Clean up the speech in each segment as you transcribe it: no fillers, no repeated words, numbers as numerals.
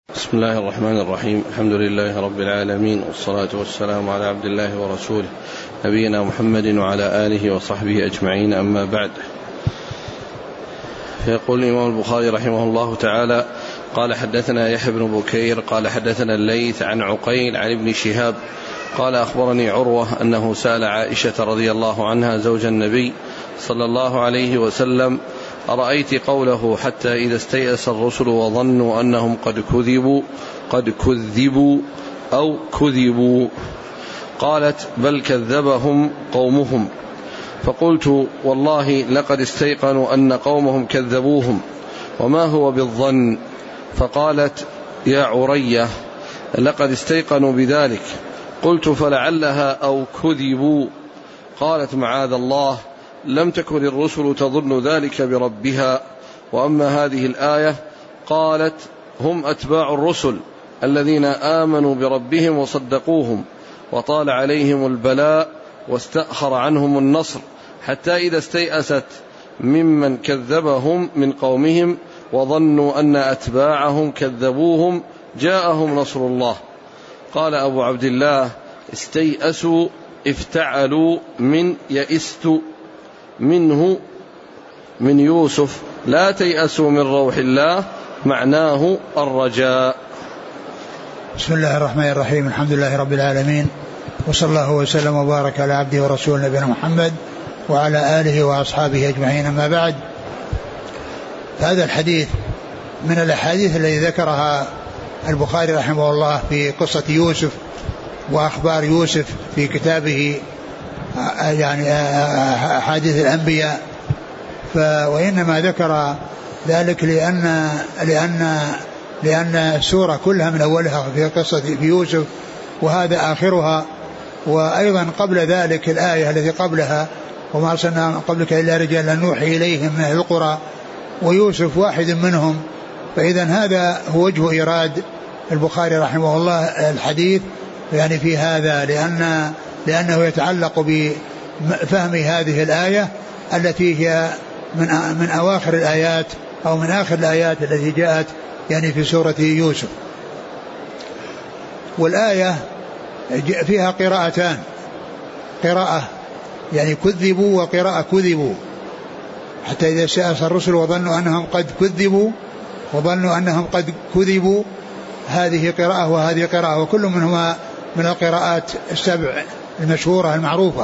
بسم الله الرحمن الرحيم. الحمد لله رب العالمين، والصلاة والسلام على عبد الله ورسوله نبينا محمد وعلى آله وصحبه أجمعين، أما بعد. فيقول الإمام البخاري رحمه الله تعالى: قال حدثنا يحيى بن بكير قال حدثنا الليث عن عقيل عن ابن شهاب قال أخبرني عروة أنه سأل عائشة رضي الله عنها زوج النبي صلى الله عليه وسلم: أرأيت قوله حتى إذا استيأس الرسل وظنوا أنهم قد كذبوا أو كذبوا؟ قالت: بل كذبهم قومهم. فقلت: والله لقد استيقنوا أن قومهم كذبوهم، وما هو بالظن؟ فقالت: يا عرية، لقد استيقنوا بذلك. قلت: فلعلها أو كذبوا. قالت: معاذ الله، لم تكن الرسل تظن ذلك بربها. وأما هذه الآية قالت: هم أتباع الرسل الذين آمنوا بربهم وصدقوهم، وطال عليهم البلاء واستأخر عنهم النصر، حتى إذا استيأست ممن كذبهم من قومهم وظنوا أن أتباعهم كذبوهم جاءهم نصر الله. قال أبو عبد الله: استيأسوا افتعلوا من يئست منه من يوسف، لا تيأسوا من روح الله، معناه الرجاء. بسم الله الرحمن الرحيم. الحمد لله رب العالمين، وصلى الله وسلم وبارك على عبده ورسوله نبينا محمد وعلى آله وأصحابه أجمعين، أما بعد. هذا الحديث من الأحاديث التي ذكرها البخاري رحمه الله في قصة يوسف وأخبار يوسف في كتابه، يعني أحاديث الأنبياء. وإنما ذكر ذلك لأن السورة كلها من أولها في قصة في يوسف، وهذا آخرها. وأيضا قبل ذلك الآية التي قبلها: وما أرسلنا قبلك إلا رجالا نوحي إليهم من أهل القرى، ويوسف واحد منهم. فإذا هذا هو وجه إيراد البخاري رحمه الله الحديث يعني في هذا، لأنه يتعلق بفهم هذه الآية التي هي من أواخر الآيات أو من آخر الآيات التي جاءت يعني في سورة يوسف. والآية فيها قراءتان: قراءة يعني كذبوا، وقراءة كذبوا. حتى إذا استيأس الرسل وظنوا أنهم قد كذبوا وظنوا أنهم قد كذبوا، هذه قراءة وهذه قراءة، وكل منهما من القراءات السبع المشهورة المعروفة.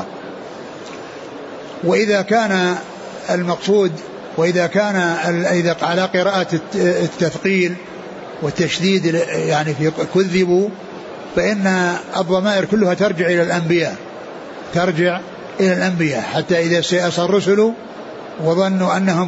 وإذا كان المقصود إذا على قراءة التثقيل والتشديد يعني في كذبوا، فإن الضمائر كلها ترجع إلى الأنبياء. حتى إذا استيأس الرسل وظنوا أنهم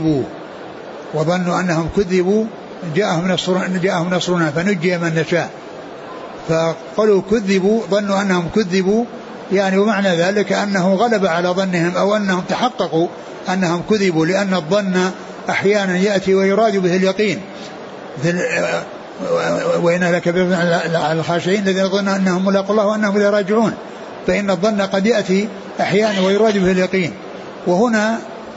كذبوا جاءهم نصرنا فنجي من نشاء. فقالوا كذبوا، ظنوا أنهم كذبوا، يعني ومعنى ذلك أنه غلب على ظنهم أو أنهم تحققوا أنهم كذبوا، لأن الظن أحيانا يأتي ويراد به اليقين، وإن لكبير على الخاشعين الذين يظنون أنهم ملاقوا الله وأنهم إليه راجعون. فإن الظن قد يأتي أحيانا ويراد به اليقين. وهنا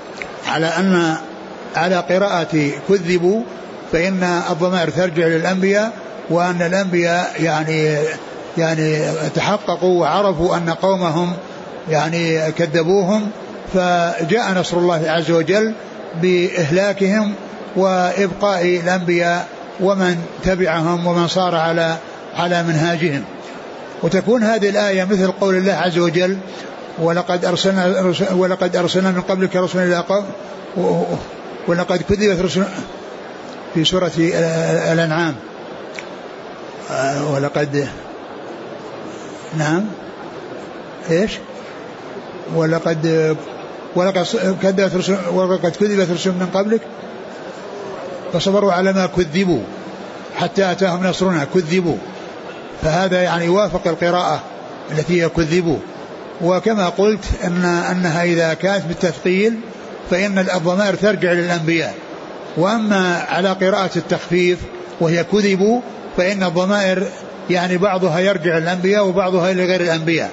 على قراءة كذبوا فإن الضمائر ترجع للأنبياء، وأن الأنبياء يعني تحققوا وعرفوا أن قومهم يعني كذبوهم، فجاء نصر الله عز وجل بإهلاكهم وإبقاء الأنبياء ومن تبعهم ومن صار على منهاجهم. وتكون هذه الآية مثل قول الله عز وجل: ولقد أرسلنا من قبلك رسلا إلى قوم، ولقد كذبت رسل في سورة الأنعام، ولقد كذبت رسل من قبلك فصبروا على ما كذبوا حتى أتاهم نصرنا كذبوا. فهذا يعني يوافق القراءة التي هي كذبوا. وكما قلت أنها إذا كانت بالتثقيل فإن الضمائر ترجع للأنبياء، وأما على قراءة التخفيف وهي كذبوا فإن الضمائر يعني بعضها يرجع للأنبياء وبعضها لغير الأنبياء.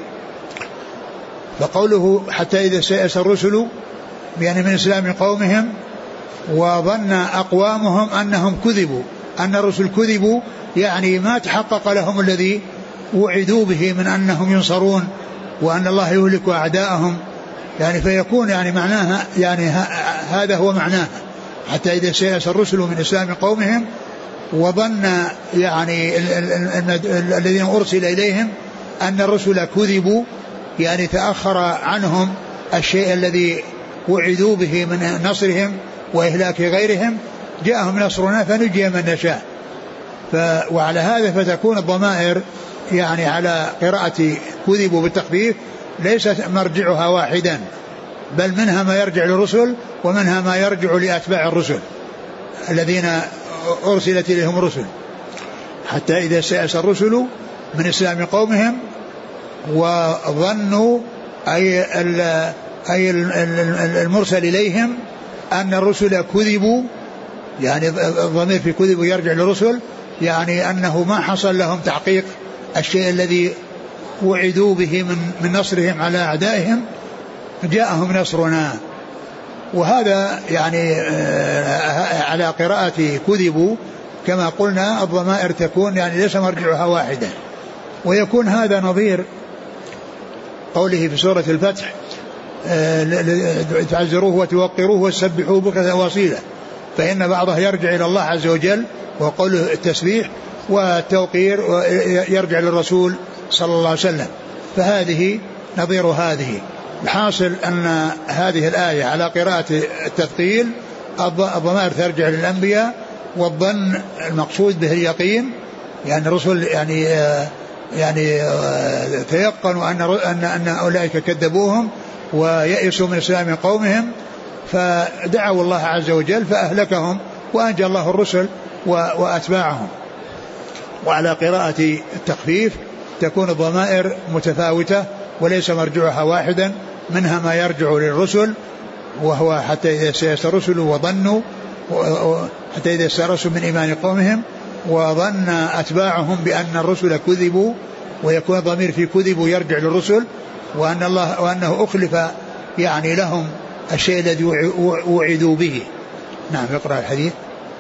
فقوله حتى إذا استيأس الرسل يعني من إسلام قومهم وظن أقوامهم أنهم كذبوا، أن الرسل كذبوا يعني ما تحقق لهم الذي وعدوا به من أنهم ينصرون وأن الله يهلك أعداءهم، يعني فيكون يعني معناها يعني هذا هو معناه. حتى إذا سيأس الرسل من إسلام قومهم وظن يعني الذين أرسل إليهم أن الرسل كذبوا، يعني تأخر عنهم الشيء الذي وعدوا به من نصرهم وإهلاك غيرهم، جاءهم نصرنا فنجي من نشاء. وعلى هذا فتكون الضمائر يعني على قراءة كذبوا بالتخفيف ليست مرجعها واحدا، بل منها ما يرجع للرسل ومنها ما يرجع لأتباع الرسل الذين أرسلت إليهم الرسل. حتى إذا سيأس الرسل من إسلام قومهم وظنوا أي المرسل إليهم أن الرسل كذبوا، يعني الضمير في كذبوا يرجع للرسل، يعني أنه ما حصل لهم تحقيق الشيء الذي وعدوا به من نصرهم على أعدائهم، جاءهم نصرنا. وهذا يعني على قراءة كذبوا كما قلنا الضمائر تكون يعني ليس مرجعها واحدا، ويكون هذا نظير قوله في سورة الفتح تعزروه وتوقروه وتسبحوه بكرة وأصيلا، فإن بعضها يرجع إلى الله عز وجل وقوله التسبيح، والتوقير يرجع للرسول صلى الله عليه وسلم. فهذه نظير هذه. الحاصل أن هذه الآية على قراءة التثقيل الضمائر ترجع للأنبياء، والظن المقصود به اليقين، يعني الرسل يعني تيقنوا أن أولئك كذبوهم ويئسوا من إسلام قومهم فدعوا الله عز وجل فأهلكهم وأنجى الله الرسل وأتباعهم. وعلى قراءة التخفيف تكون الضمائر متفاوتة وليس مرجعها واحدا، منها ما يرجع للرسل وهو حتى إذا سيأس الرسل وظنوا، حتى إذا سيأسوا من إيمان قومهم وظن أتباعهم بأن الرسل كذبوا، ويكون الضمير في كذبوا يرجع للرسل، وأنه أخلف يعني لهم الشيء الذي وعدوا به. نعم. يقرأ الحديث.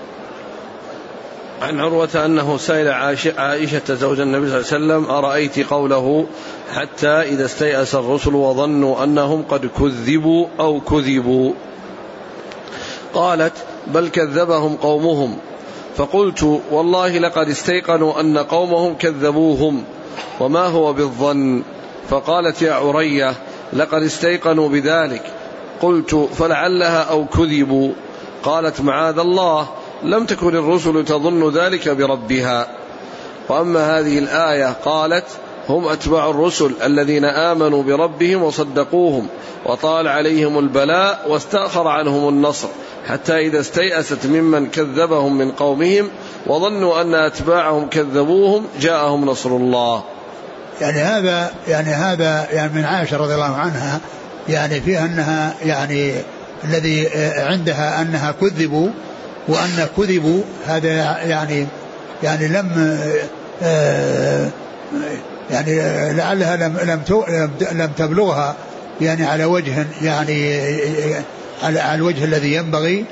عن عروة أنه سأل عائشة زوج النبي صلى الله عليه وسلم أرأيت قوله حتى إذا استيأس الرسل وظنوا أنهم قد كذبوا أو كذبوا؟ قالت بل كذبهم قومهم. فقلت والله لقد استيقنوا أن قومهم كذبوهم وما هو بالظن. فقالت يا عرية لقد استيقنوا بذلك. قلت فلعلها أو كذبوا. قالت معاذ الله لم تكن الرسل تظن ذلك بربها. وأما هذه الآية قالت هم أتباع الرسل الذين آمنوا بربهم وصدقوهم وطال عليهم البلاء واستأخر عنهم النصر حتى إذا استيأست ممن كذبهم من قومهم وظنوا أن أتباعهم كذبوهم جاءهم نصر الله. يعني هذا من عائشة رضي الله عنها يعني فيها أنها يعني الذي عندها أنها كذبوا وأن كذبوا هذا يعني يعني لعلها لم تبلغها يعني على وجه على الوجه الذي ينبغي،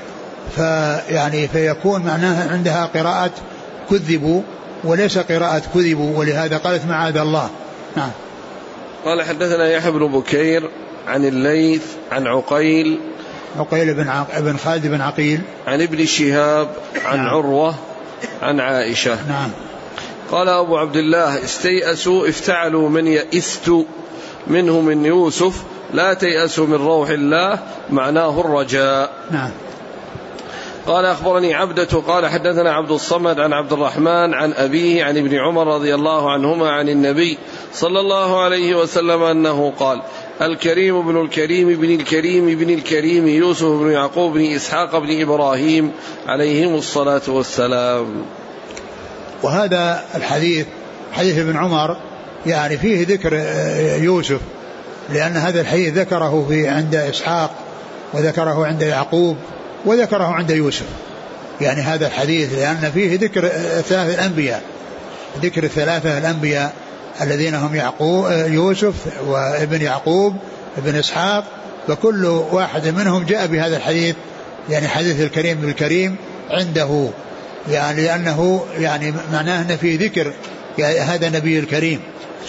فيكون معناها عندها قراءة كذبوا وليس قراءة كذبوا، ولهذا قالت معاذ الله. نعم. قال حدثنا يحيى بن بكير عن الليث عن عقيل بن خالد بن عقيل عن ابن شهاب عن نعم. عروة عن عائشة. نعم. قال أبو عبد الله استيأسوا افتعلوا من يئست منه من يوسف لا تيأسوا من روح الله معناه الرجاء. نعم. قال أخبرني عبدة قال حدثنا عبد الصمد عن عبد الرحمن عن أبيه عن ابن عمر رضي الله عنهما عن النبي صلى الله عليه وسلم أنه قال الكريم بن الكريم بن الكريم بن الكريم يوسف بن يعقوب بن إسحاق بن إبراهيم عليهم الصلاة والسلام. وهذا الحديث حديث ابن عمر يعني فيه ذكر يوسف، لأن هذا الحديث ذكره عند إسحاق وذكره عند يعقوب وذكره عند يوسف، يعني هذا الحديث لأن فيه ذكر ثلاثة الأنبياء، ذكر الثلاثة الأنبياء الذين هم يوسف وابن يعقوب ابن إسحاق، فكل واحد منهم جاء بهذا الحديث، يعني حديث الكريم بالكريم عنده. يعني لأنه يعني معناه أن في ذكر هذا النبي الكريم.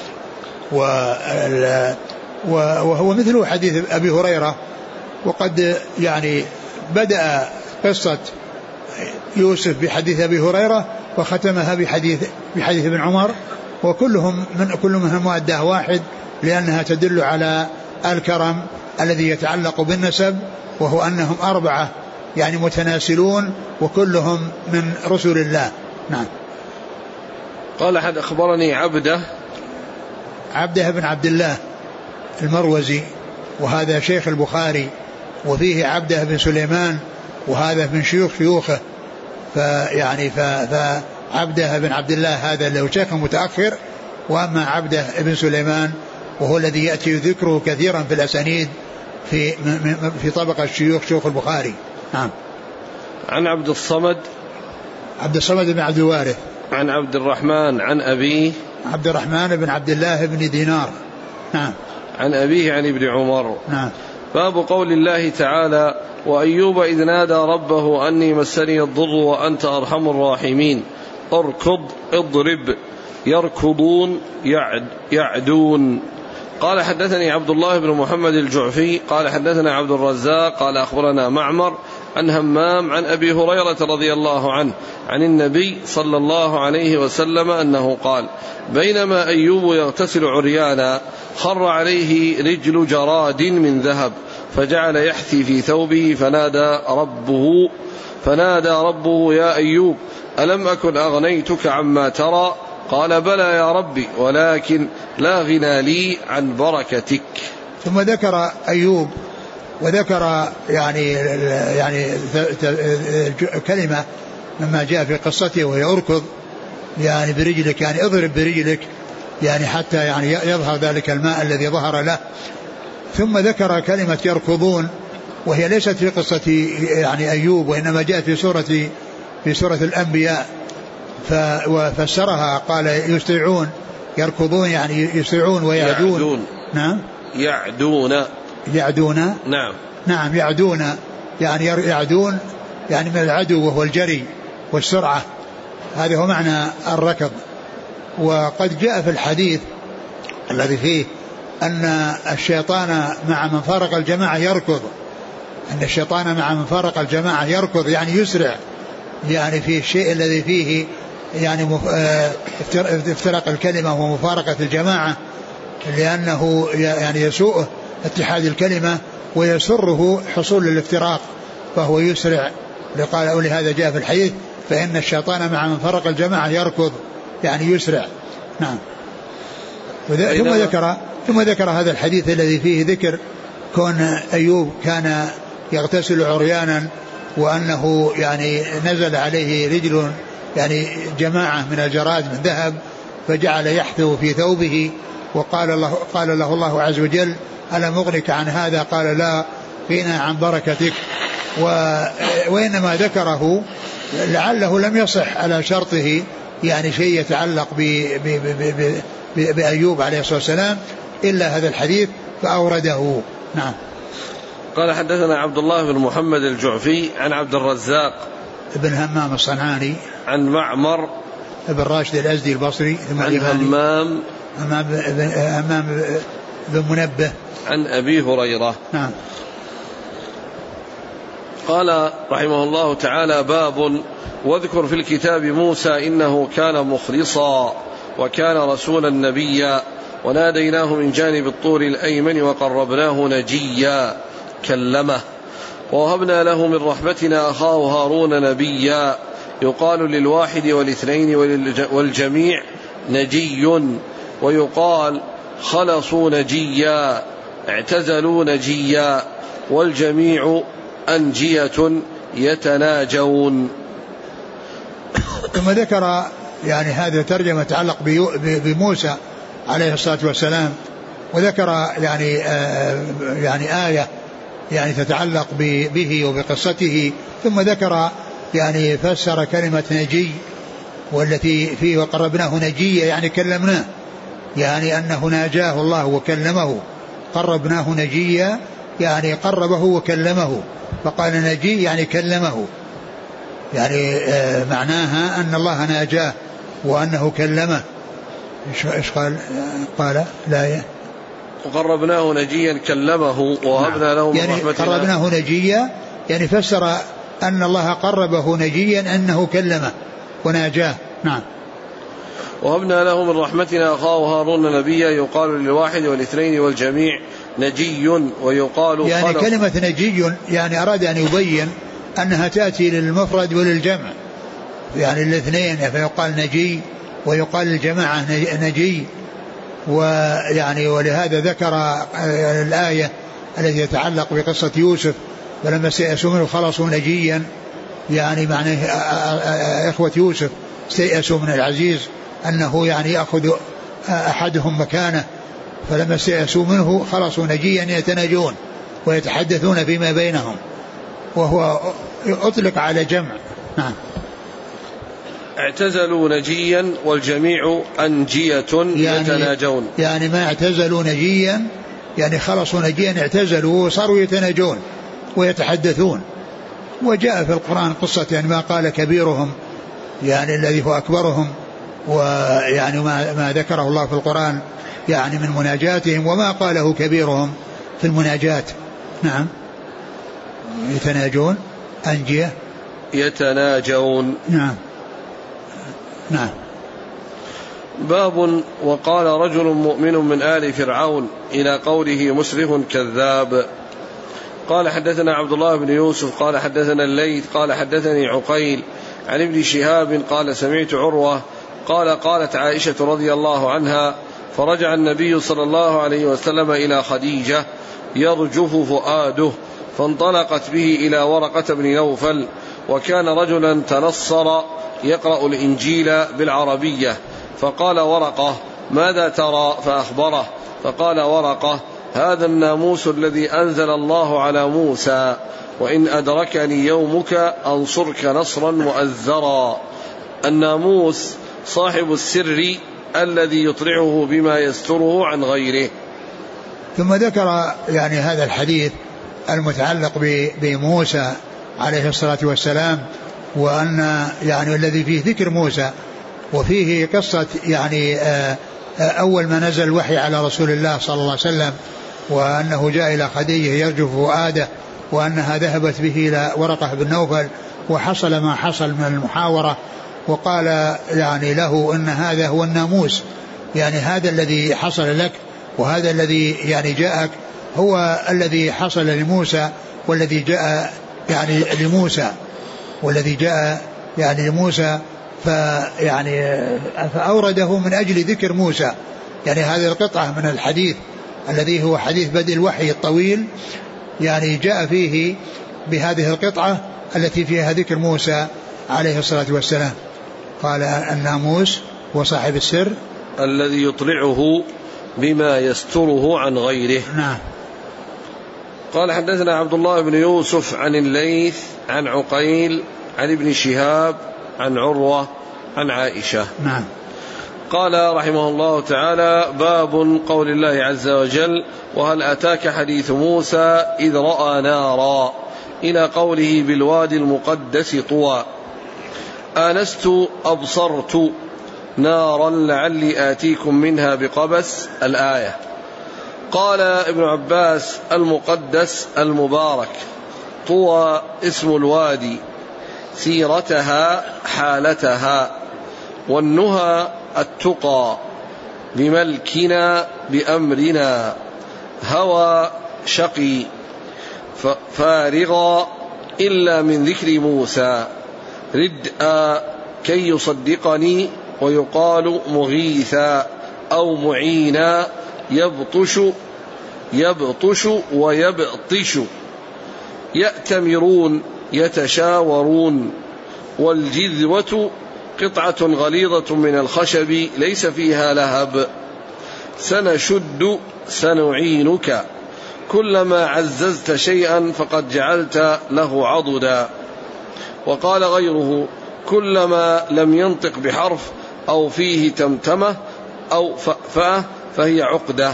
وهو مثل حديث أبي هريرة. وقد يعني بدأ قصة يوسف بحديث أبي هريرة وختمها بحديث ابن عمر، وكلهم منهم مؤداه واحد، لأنها تدل على الكرم الذي يتعلق بالنسب، وهو أنهم 4 يعني متناسلون وكلهم من رسل الله. نعم. قال أحد أخبرني عبده بن عبد الله المروزي، وهذا شيخ البخاري، وفيه عبده بن سليمان وهذا من شيوخه، فعبده بن عبد الله هذا له شيخ متأخر، وأما عبده بن سليمان وهو الذي يأتي ذكره كثيرا في الأسانيد في طبقة شيوخ البخاري. نعم. عن عبد الصمد بن عبد الوارث، عن عبد الرحمن عن أبيه عبد الرحمن بن عبد الله بن دينار. نعم. عن أبيه عن ابن عمر. نعم. باب قول الله تعالى: وأيوب إذ نادى ربه أني مسني الضر وأنت أرحم الراحمين اركض اضرب يركضون يعدون. قال حدثني عبد الله بن محمد الجعفي قال حدثنا عبد الرزاق قال أخبرنا معمر عن همام عن أبي هريرة رضي الله عنه عن النبي صلى الله عليه وسلم أنه قال: بينما أيوب يغتسل عريانا خر عليه رجل جراد من ذهب فجعل يحثي في ثوبه فنادى ربه يا أيوب ألم أكن أغنيتك عما ترى؟ قال: بلى يا ربي ولكن لا غنى لي عن بركتك. ثم ذكر أيوب وذكر يعني كلمة مما جاء في قصته، وهي أركض يعني برجلك، يعني اضرب برجلك، يعني حتى يعني يظهر ذلك الماء الذي ظهر له. ثم ذكر كلمة يركضون، وهي ليست في قصة يعني أيوب، وإنما جاءت في سورة الأنبياء، وفسرها قال يسرعون، يركضون يعني يسرعون ويعدون. نعم. يعدون. نعم يعدون، يعني يعدون يعني من العدو وهو الجري والسرعة، هذا هو معنى الركض. وقد جاء في الحديث الذي فيه أن الشيطان مع من فارق الجماعة يركض، أن الشيطان مع من فارق الجماعة يركض يعني يسرع، يعني في الشيء الذي فيه يعني افتراق الكلمة ومفارقة الجماعة، لأنه يعني يسوءه اتحاد الكلمة ويسره حصول الافتراق، فهو يسرع. لهذا جاء في الحديث: فإن الشيطان مع من فرق الجماعة يركض، يعني يسرع. نعم. ثم ذكر هذا الحديث الذي فيه ذكر كون أيوب كان يغتسل عريانا، وأنه يعني نزل عليه رجل يعني جماعة من الجراد من ذهب فجعل يحثو في ثوبه، قال له الله عز وجل: ألم أغنك عن هذا؟ قال: لا غنى عن بركتك. وإنما ذكره لعله لم يصح على شرطه يعني شيء يتعلق بأيوب عليه الصلاة والسلام إلا هذا الحديث فأورده. نعم. قال حدثنا عبد الله بن محمد الجعفي عن عبد الرزاق ابن همام الصنعاني عن معمر ابن راشد الأزدي البصري عن همام بن منبه عن أبي هريرة. نعم. قال رحمه الله تعالى: باب واذكر في الكتاب موسى إنه كان مخلصا وكان رسولا نبيا وناديناه من جانب الطور الأيمن وقربناه نجيا كلمه ووهبنا له من رحمتنا أخاه هارون نبيا يقال للواحد والاثنين والجميع نجي ويقال خلصوا نجيا اعتزلوا نجيا والجميع أنجية يتناجون. ثم ذكر يعني هذا ترجمة تعلق بموسى عليه الصلاة والسلام، وذكر يعني آية يعني تتعلق به وبقصته، ثم ذكر يعني فسر كلمة نجي والتي فيه وقربناه نجيا يعني كلمناه، يعني أنه ناجاه الله وكلمه، قربناه نجيا يعني قربه وكلمه، فقال نجي يعني كلمه. يعني معناها أن الله ناجاه وأنه كلمه. إيش قال لا وقربناه نجيا كلمه ووهبنا له من يعني رحمتنا. قربناه نجيا يعني فسر أن الله قربه نجيا أنه كلمه وناجاه. نعم. وهبنا له من رحمتنا أخاه هارون نبيا يقال للواحد والاثنين والجميع نجي ويقال يعني كلمة نجي يعني أراد أن يبين أنها تأتي للمفرد وللجمع يعني الاثنين فيقال نجي ويقال للجماعة نجي. ويعني ولهذا ذكر الآية التي تتعلق بقصة يوسف فلما استيأسوا منه خلصوا نجيا يعني معناه إخوة يوسف استيأسوا من العزيز أنه يعني يأخذ أحدهم مكانه فلما استيأسوا منه خلصوا نجيا يتناجون ويتحدثون فيما بينهم وهو أطلق على جمع. نعم. اعتزلوا نجيا والجميع أنجية يتناجون يعني ما اعتزلوا نجيا يعني خلصوا نجيا اعتزلوا وصاروا يتناجون ويتحدثون. وجاء في القرآن قصة يعني ما قال كبيرهم يعني الذي هو أكبرهم ويعني ما ذكره الله في القرآن يعني من مناجاتهم وما قاله كبيرهم في المناجات. نعم. يتناجون أنجية يتناجون. نعم. نعم. باب وقال رجل مؤمن من آل فرعون إلى قوله مسرف كذاب. قال حدثنا عبد الله بن يوسف قال حدثنا الليث قال حدثني عقيل عن ابن شهاب قال سمعت عروة قال قالت عائشة رضي الله عنها فرجع النبي صلى الله عليه وسلم إلى خديجة يرجف فؤاده فانطلقت به إلى ورقة بن نوفل وكان رجلا تنصر يقرأ الإنجيل بالعربية فقال ورقة ماذا ترى فأخبره فقال ورقة هذا الناموس الذي أنزل الله على موسى وإن أدركني يومك أنصرك نصرا مؤزرا. الناموس صاحب السر الذي يطلعه بما يستره عن غيره. ثم ذكر يعني هذا الحديث المتعلق بموسى عليه الصلاة والسلام وأن يعني الذي فيه ذكر موسى وفيه قصة يعني أول ما نزل الوحي على رسول الله صلى الله عليه وسلم وأنه جاء إلى خديجة يرجف فؤاده وأنها ذهبت به إلى ورقة بن نوفل وحصل ما حصل من المحاورة وقال يعني له إن هذا هو الناموس يعني هذا الذي حصل لك وهذا الذي يعني جاءك هو الذي حصل لموسى والذي جاء يعني لموسى والذي جاء يعني لموسى فيعني فأورده من أجل ذكر موسى يعني هذه القطعة من الحديث الذي هو حديث بدء الوحي الطويل يعني جاء فيه بهذه القطعة التي فيها ذكر موسى عليه الصلاة والسلام. قال الناموس وصاحب السر الذي يطلعه بما يستره عن غيره. نعم. قال حدثنا عبد الله بن يوسف عن الليث عن عقيل عن ابن شهاب عن عروة عن عائشة. نعم. قال رحمه الله تعالى باب قول الله عز وجل وهل أتاك حديث موسى إذ رأى نارا إلى قوله بالوادي المقدس طوى آنست أبصرت نارا لعلي آتيكم منها بقبس الآية. قال ابن عباس المقدس المبارك طوى اسم الوادي سيرتها حالتها والنهى التقى بملكنا بأمرنا هوى شقي فارغا إلا من ذكر موسى ردءا كي يصدقني ويقال مغيثا أو معينا يبطش ويبطش يأتمرون يتشاورون والجذوة قطعة غليظة من الخشب ليس فيها لهب سنشد سنعينك كلما عززت شيئا فقد جعلت له عضدا. وقال غيره كلما لم ينطق بحرف أو فيه تمتمة أو فأفأة فهي عقدة.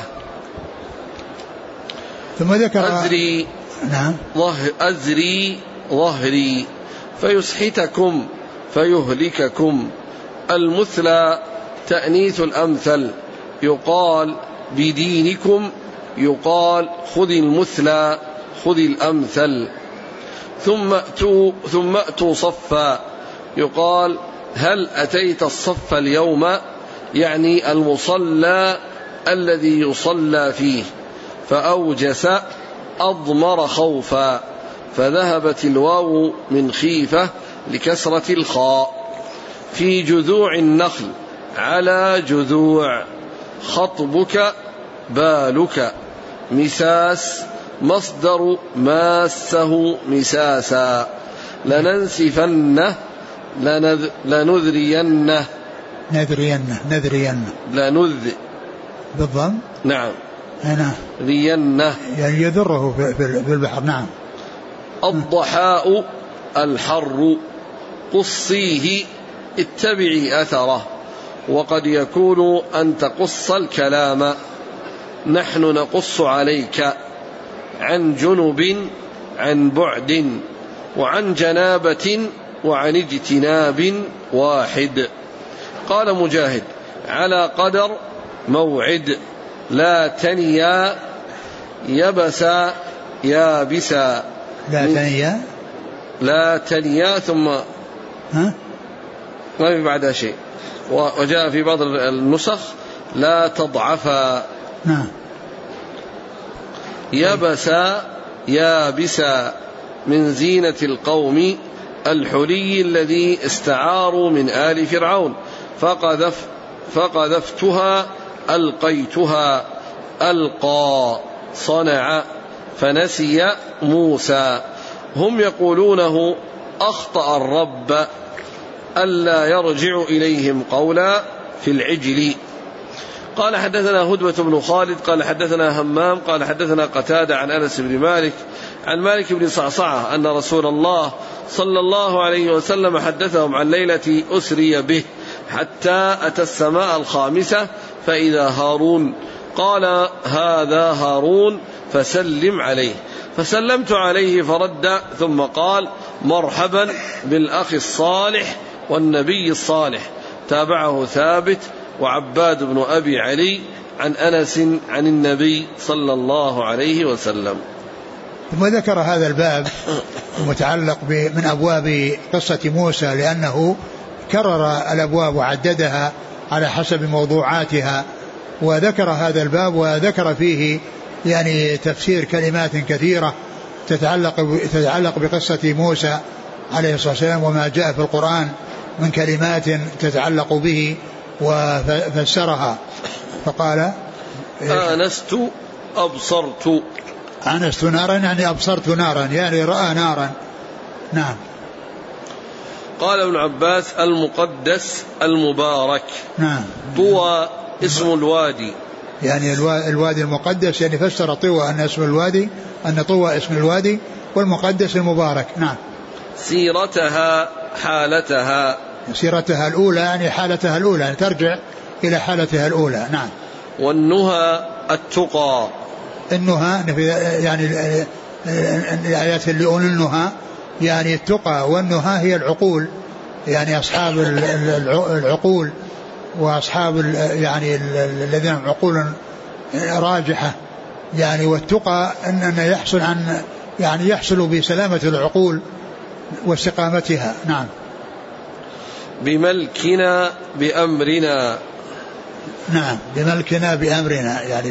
ثم ذكر أزري نعم. أزري ظهري فيسحتكم فيهلككم. المثلى تأنيث الأمثل، يقال بدينكم، يقال خذ المثلى خذ الأمثل. ثم أتوا صفا، يقال هل أتيت الصف اليوم، يعني المصلى الذي يصلى فيه. فأوجس أضمر خوفا، فذهبت الواو من خيفة لكسرة الخاء. في جذوع النخل على جذوع. خطبك بالك. مساس مصدر ماسه مساسا. لننسفنه لنذرينه بالضم. نعم. هنا رينه يعني يذره في البحر. نعم. الضحاء الحر. قصيه اتبعي أثره، وقد يكون أن تقص الكلام. نحن نقص عليك. عن جنب عن بعد، وعن جنابة وعن اجتناب واحد. قال مجاهد على قدر موعد. لا تنيا يبسا يابسا. لا تنيا ثم ما في بعدها شيء. وجاء في بعض النسخ لا تضعفا. يبسا يابسا من زينة القوم الحلي الذي استعاروا من آل فرعون. فقذفتها ألقيتها. ألقى صنع. فنسي موسى. هم يقولونه أخطأ الرب ألا يرجع إليهم قولا في العجل. قال حدثنا هدبة بن خالد قال حدثنا همام قال حدثنا قتادة عن أنس بن مالك عن مالك بن صعصعة أن رسول الله صلى الله عليه وسلم حدثهم عن ليلة أسري به حتى أتى السماء الخامسة فإذا هارون. قال هذا هارون فسلم عليه. فسلمت عليه فرد، ثم قال مرحبا بالأخ الصالح والنبي الصالح. تابعه ثابت وعباد بن أبي علي عن أنس عن النبي صلى الله عليه وسلم. ثم ذكر هذا الباب متعلق من أبواب قصة موسى، لأنه كرر الأبواب وعددها على حسب موضوعاتها، وذكر هذا الباب وذكر فيه يعني تفسير كلمات كثيرة تتعلق بقصة موسى عليه الصلاة والسلام وما جاء في القرآن من كلمات تتعلق به وفسرها. فقال آنست أبصرت. آنست نارا يعني أبصرت نارا، يعني رأى نارا. نعم. قال ابن عباس المقدس المبارك. نعم. طوى اسم الوادي، يعني الوادي المقدس، يعني فسر طوى أن اسم الوادي، أن طوى اسم الوادي، والمقدس المبارك. نعم. سيرتها حالتها، سيرتها الأولى يعني حالتها الأولى، يعني ترجع إلى حالتها الأولى. نعم. والنهى التقى. النهى يعني الآيات اللي يقول النهى يعني التقى، والنهى هي العقول، يعني أصحاب العقول وأصحاب يعني الذين هم عقول راجحة يعني. والتقى أن يحصل عن يعني يحصل بسلامة العقول واستقامتها. نعم. بملكنا بأمرنا. نعم. بملكنا بأمرنا يعني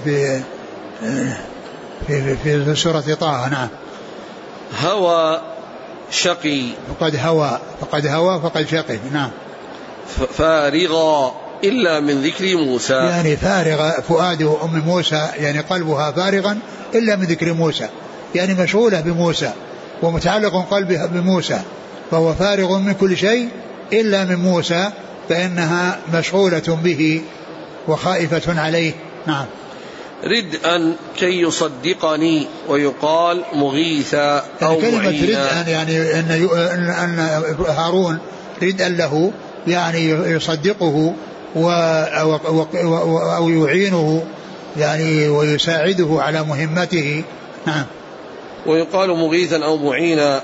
في سورة طه. نعم. هوى شقي. فقد هوى فقد شقي. نعم. فارغا إلا من ذكر موسى، يعني فارغ فؤاد أم موسى، يعني قلبها فارغا إلا من ذكر موسى، يعني مشغولة بموسى ومتعلق قلبها بموسى، فهو فارغ من كل شيء إلا من موسى، فإنها مشغولة به وخائفة عليه. نعم. ردءا كي يصدقني، ويقال مغيثا أو يعني كلمة معينا. ردءا يعني أن هارون ردءا له يعني يصدقه أو يعينه يعني ويساعده على مهمته. نعم. ويقال مغيثا أو معينا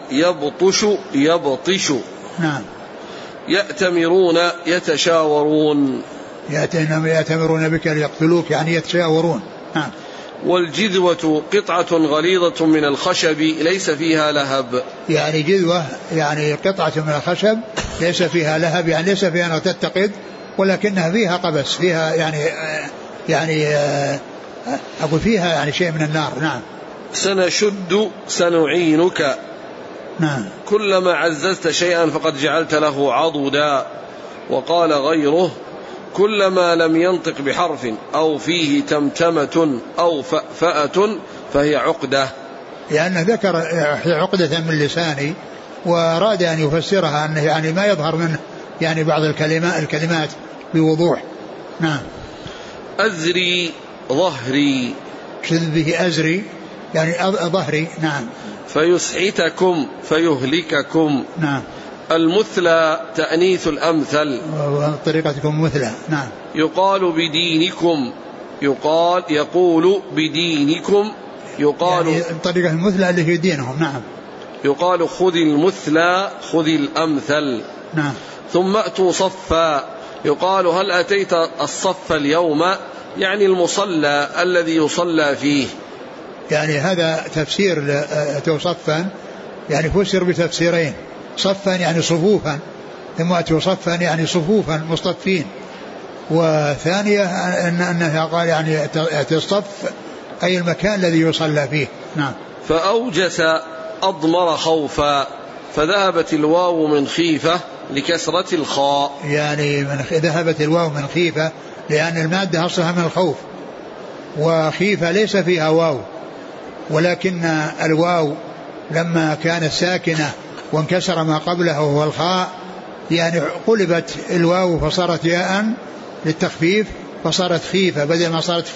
يبطش. نعم. يأتمرون يتشاورون. يأتمرون بك ليقتلوك يعني يتشاورون. نعم. والجذوة قطعة غليظة من الخشب ليس فيها لهب. يعني جذوة يعني قطعة من الخشب ليس فيها لهب، يعني ليس فيها أنها تتقد ولكنها فيها قبس، فيها يعني أقول فيها يعني شيء من النار. نعم. سنشد سنعينك. نعم. كلما عززت شيئا فقد جعلت له عضدا. وقال غيره كلما لم ينطق بحرف أو فيه تمتمة أو فأفأة فهي عقدة. لأنه ذكر عقدة من لساني وأراد أن يفسرها أنه يعني ما يظهر منه يعني بعض الكلمات بوضوح. نعم. أزري ظهري. شذ به أزري يعني ظهري. نعم. فيسحتكم فيهلككم. نعم. المثلى تأنيث الأمثل. طريقتكم مثلى. نعم. يقال بدينكم. يقول بدينكم. يقال يعني طريقة المثلى اللي هي دينهم. نعم. يقال خذ المثلى خذ الأمثل. نعم. ثم أتوا صفا. يقال هل أتيت الصف اليوم، يعني المصلى الذي يصلى فيه. يعني هذا تفسير أتوا صفا، يعني فسر بتفسيرين: صفا يعني صفوفا، ثم أتوا صفا يعني صفوفا مصطفين. وثانية أنها قال يعني أتي الصف أي المكان الذي يصلى فيه. نعم. فأوجس أضمر خوفا. فذهبت الواو من خيفة لكسرة الخاء. يعني ذهبت الواو من خيفة لأن المادة أصلها من الخوف، وخيفة ليس فيها واو، ولكن الواو لما كانت ساكنة وانكسر ما قبله وهو الخاء يعني قلبت الواو فصارت ياء للتخفيف فصارت خيفة بدل ما صارت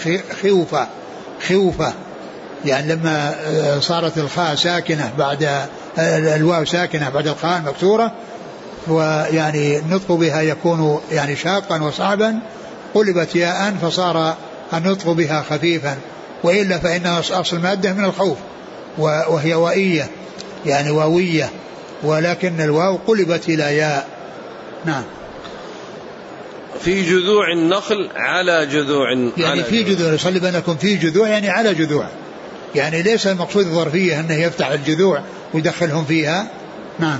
خوفة. يعني لما صارت الخاء ساكنة بعد الواو ساكنة بعد الخاء المكسورة، ويعني النطق بها يكون يعني شاقا وصعبا، قلبت ياء فصار النطق بها خفيفا. وإلا فإنها أصل مادة من الخوف وهي وائية يعني واوية، ولكن الواو قلبت إلى ياء. نعم. في جذوع النخل على جذوع يعني في جذوع، يصلي بينكم في جذوع يعني على جذوع، يعني ليس المقصود الظرفية أنه يفتح الجذوع ويدخلهم فيها. نعم.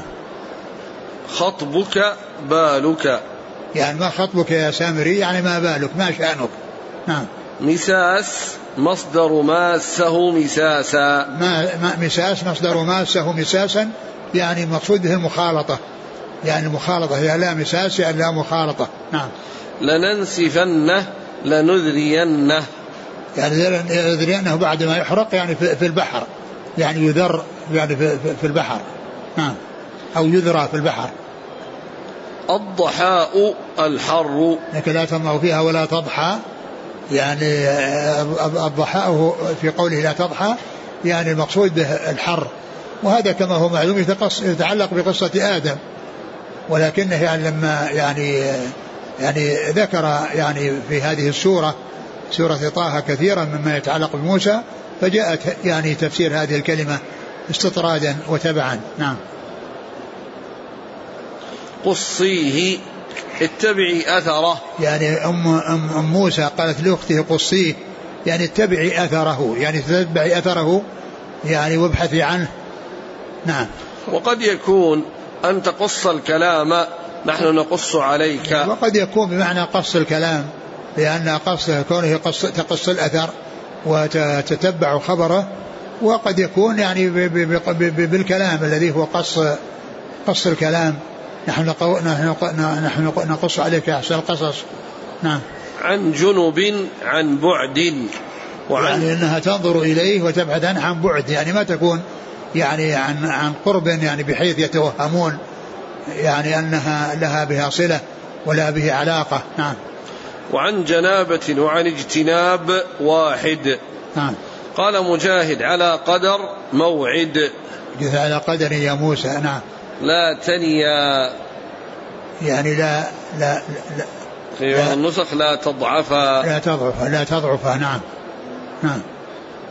خطبك بالك. يعني ما خطبك يا سامري يعني ما بالك ما شأنك. نعم. مساس مصدر ماسه مساسا. ما مساس مصدر ماسه مساسا، يعني مقصود به المخالطة، يعني المخالطة هي لا مساس يعني لا مخالطة. نعم. لننسفنه لنذرينه. يعني يذرينه بعد ما يحرق يعني في البحر، يعني يذر يعني في البحر. نعم. أو يذرى في البحر. الضحاء الحر. لكن لا تطمع فيها ولا تضحى، يعني الضحاء في قوله لا تضحى يعني المقصود به الحر، وهذا كما هو معلوم يتعلق بقصة آدم، ولكنه يعني لما يعني ذكر يعني في هذه السورة سورة طه كثيرا مما يتعلق بموسى، فجاءت يعني تفسير هذه الكلمة استطرادا وتبعا. نعم. قصيه اتبعي أثره. يعني أم موسى قالت لأخته قصيه يعني اتبعي أثره، يعني تتبعي أثره يعني وابحثي عنه. نعم. وقد يكون أن تقص الكلام نحن نقص عليك، وقد يكون بمعنى قص الكلام، لأن قص كونه تقص الأثر وتتبع خبره، وقد يكون يعني بالكلام الذي هو قص الكلام. نحن نقص عليك أحسن القصص. نعم. عن جنب عن بعد. يعني أنها تنظر إليه وتبعد عنه عن بعد، يعني ما تكون يعني عن قرب يعني بحيث يتوهمون يعني أنها لها بها صلة ولا به علاقة. نعم. وعن جنابة وعن اجتناب واحد. نعم. قال مجاهد على قدر موعد. جث على قدر يا موسى. نعم. لا تنيا يعني لا في النسخ لا تضعفا. لا تضعف. نعم. نعم.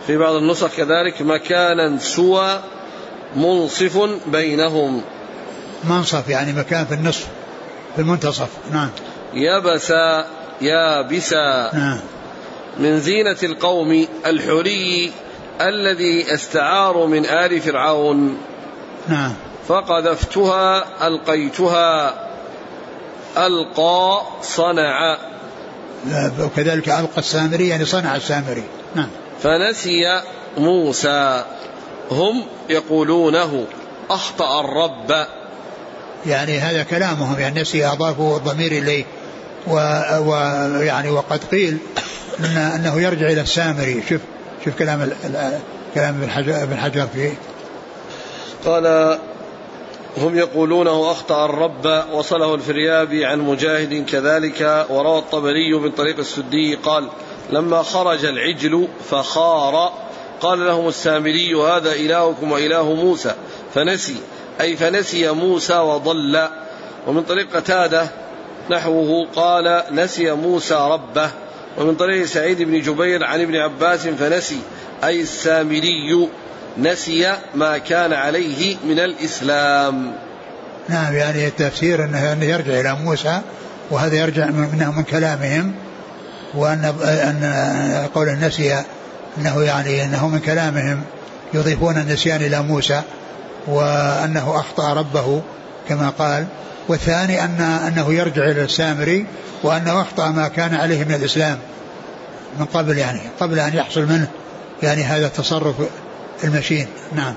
في بعض النسخ كذلك مكانا سوى منصف بينهم. منصف يعني مكان في النصف في المنتصف. نعم. يبسا يابسا. نعم. من زينة القوم الحري الذي استعار من آل فرعون. نعم. فقذفتها ألقيتها ألقى صنع. وكذلك ألقى السامري يعني صنع السامري. نعم. فنسي موسى هم يقولونه أخطأ الرب. يعني هذا كلامهم يعني نسي أضافوا الضمير إليه ويعني وقد قيل أنه يرجع إلى السامري. شوف كلام ابن حجر فيه. قال هم يقولونه أخطأ الرب. وصله الفريابي عن مجاهد كذلك. وروى الطبري من طريق السدي قال لما خرج العجل فخار قال لهم السامري هذا إلهكم وإله موسى فنسي أي فنسي موسى وضل. ومن طريق قتادة نحوه قال نسي موسى ربه. ومن طريق سعيد بن جبير عن ابن عباس فنسي أي السامري نسي ما كان عليه من الإسلام. نعم. يعني التفسير أنه يرجع إلى موسى وهذا يرجع من كلامهم وأن قول النسي أنه يعني أنه من كلامهم يضيفون النسيان إلى موسى وأنه أخطأ ربه كما قال. والثاني أنه يرجع إلى السامري وأنه أخطأ ما كان عليه من الإسلام من قبل يعني قبل أن يحصل منه يعني هذا التصرف المشين. نعم.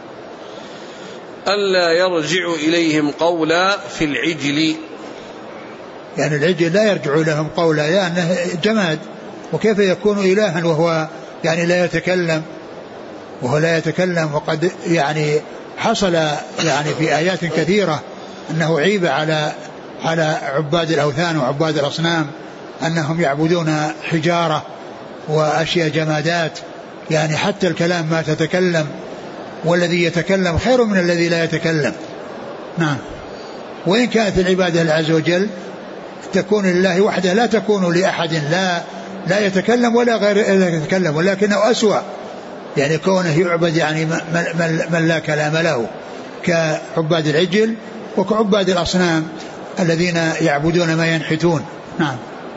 ألا يرجع إليهم قولا في العجل. يعني العجل لا يرجع لهم قولا لأنه جماد وكيف يكون إلها وهو يعني لا يتكلم وقد يعني حصل يعني في آيات كثيرة أنه عيب على عباد الأوثان وعباد الأصنام أنهم يعبدون حجارة وأشياء جمادات يعني حتى الكلام ما تتكلم والذي يتكلم خير من الذي لا يتكلم. نعم. وإن كانت العبادة لله عز وجل تكون لله وحده لا تكون لأحد لا يتكلم ولا غير يتكلم ولكنه أسوأ يعني كونه يعبد يعني من لا كلام له كعباد العجل وكعباد الأصنام الذين يعبدون ما ينحتون. نعم.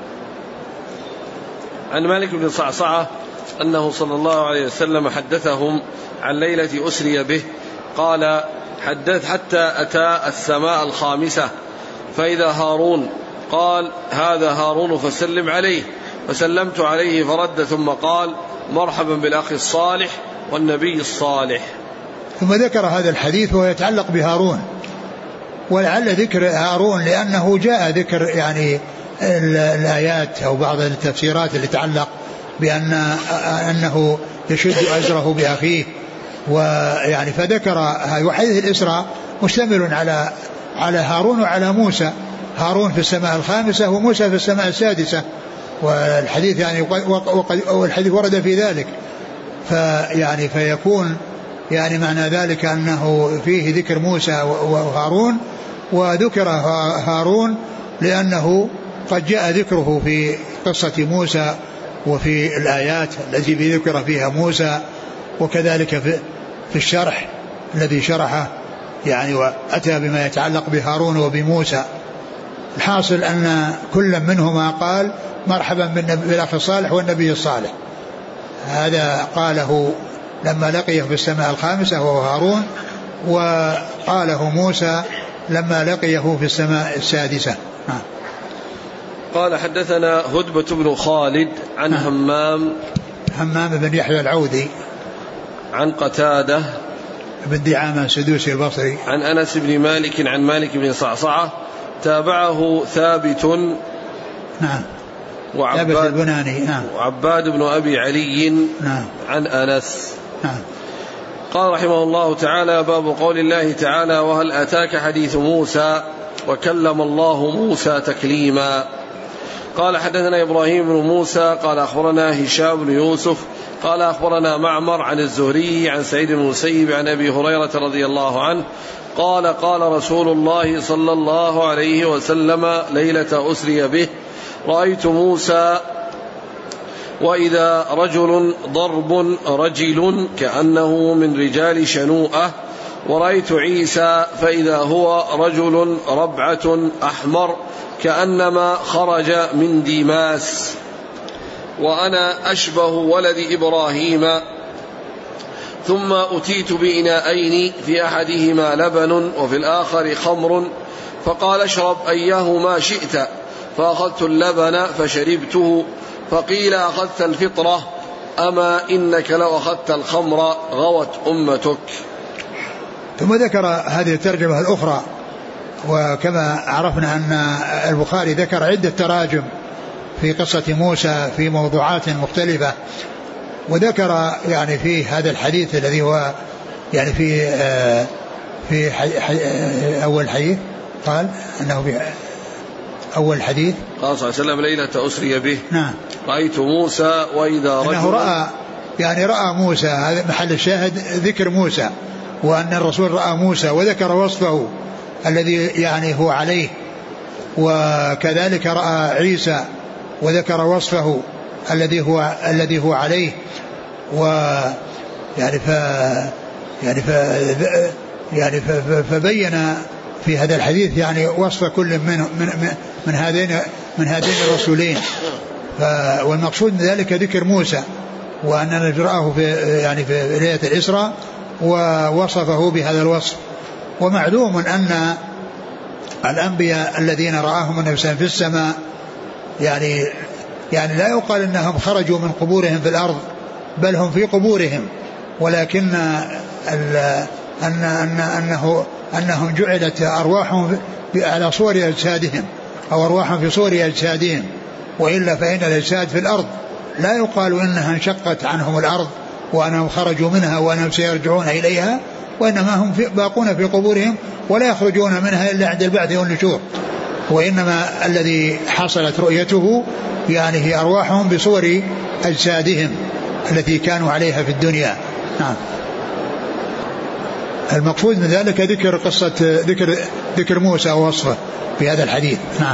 عن مالك بن صعصعة أنه صلى الله عليه وسلم حدثهم عن ليلة أسري به قال حتى أتى السماء الخامسة فإذا هارون قال هذا هارون فسلم عليه فسلمت عليه فرد ثم قال مرحبا بالأخ الصالح والنبي الصالح. ثم ذكر هذا الحديث وهو يتعلق بهارون ولعل ذكر هارون لأنه جاء ذكر يعني الآيات أو بعض التفسيرات اللي تتعلق بأنه يشد أزره بأخيه ويعني فذكر وحديث الإسراء مشتمل على هارون وعلى موسى. هارون في السماء الخامسة وموسى في السماء السادسة والحديث يعني والحديث ورد في ذلك فيعني فيكون يعني معنى ذلك أنه فيه ذكر موسى وهارون وذكر هارون لأنه قد جاء ذكره في قصة موسى وفي الآيات التي ذكر فيها موسى وكذلك في الشرح الذي شرحه يعني وأتى بما يتعلق بهارون وبموسى. الحاصل أن كل منهما قال مرحبا بالأخ الصالح والنبي الصالح. هذا قاله لما لقيه في السماء الخامسة وهو هارون وقاله موسى لما لقيه في السماء السادسة. قال حدثنا هدبة بن خالد عن همام بن يحيى العودي عن قتادة بن دعامة السدوسي البصري عن أنس بن مالك عن مالك بن صعصعة تابعه ثابت نعم ثابت البناني نعم وعباد بن أبي علي نعم عن أنس نعم. قال رحمه الله تعالى باب قول الله تعالى وهل أتاك حديث موسى وكلم الله موسى تكليما. قال حدثنا إبراهيم بن موسى قال أخبرنا هشام بن يوسف قال أخبرنا معمر عن الزهري عن سعيد بن المسيب عن أبي هريرة رضي الله عنه قال قال رسول الله صلى الله عليه وسلم ليلة أسري به رأيت موسى وإذا رجل ضرب رجل كأنه من رجال شنوءة، ورأيت عيسى فإذا هو رجل ربعة أحمر كأنما خرج من ديماس، وأنا أشبه ولد إبراهيم. ثم أتيت بإناءين في أحدهما لبن وفي الآخر خمر، فقال اشرب أيهما شئت، فأخذت اللبن فشربته، فقيل أخذت الفطرة، أما إنك لو أخذت الخمر غوت أمتك. ثم ذكر هذه الترجمة الأخرى. وكما عرفنا أن البخاري ذكر عدة تراجم في قصة موسى في موضوعات مختلفة، وذكر يعني في هذا الحديث الذي هو يعني في أول حديث قال أنه في أول حديث قال صلى الله عليه وسلم ليلة أسري به نعم رأيت موسى وإذا رجل أنه رأى موسى. هذا محل الشاهد ذكر موسى، وأن الرسول رأى موسى وذكر وصفه الذي يعني هو عليه، وكذلك رأى عيسى وذكر وصفه الذي هو عليه. فبين في هذا الحديث يعني وصف كل من هذين الرسولين. والمقصود من ذلك ذكر موسى، وأننا رآه في ليلة الإسراء ووصفه بهذا الوصف. ومعلوم أن الأنبياء الذين رآهم النبي صلى الله عليه وسلم في السماء يعني لا يقال أنهم خرجوا من قبورهم في الأرض، بل هم في قبورهم، ولكن أنهم جعلت أرواحهم على صور أجسادهم، أو أرواحهم في صور أجسادهم. وإلا فإن الأجساد في الأرض لا يقال إنها انشقت عنهم الأرض وأنهم خرجوا منها وأنهم سيرجعون إليها، وإنما هم باقون في قبورهم ولا يخرجون منها إلا عند البعث والنشور. وإنما الذي حصلت رؤيته يعني هي أرواحهم بصور أجسادهم التي كانوا عليها في الدنيا. نعم. المقصود من ذلك ذكر قصة ذكر موسى ووصفه في هذا الحديث. نعم.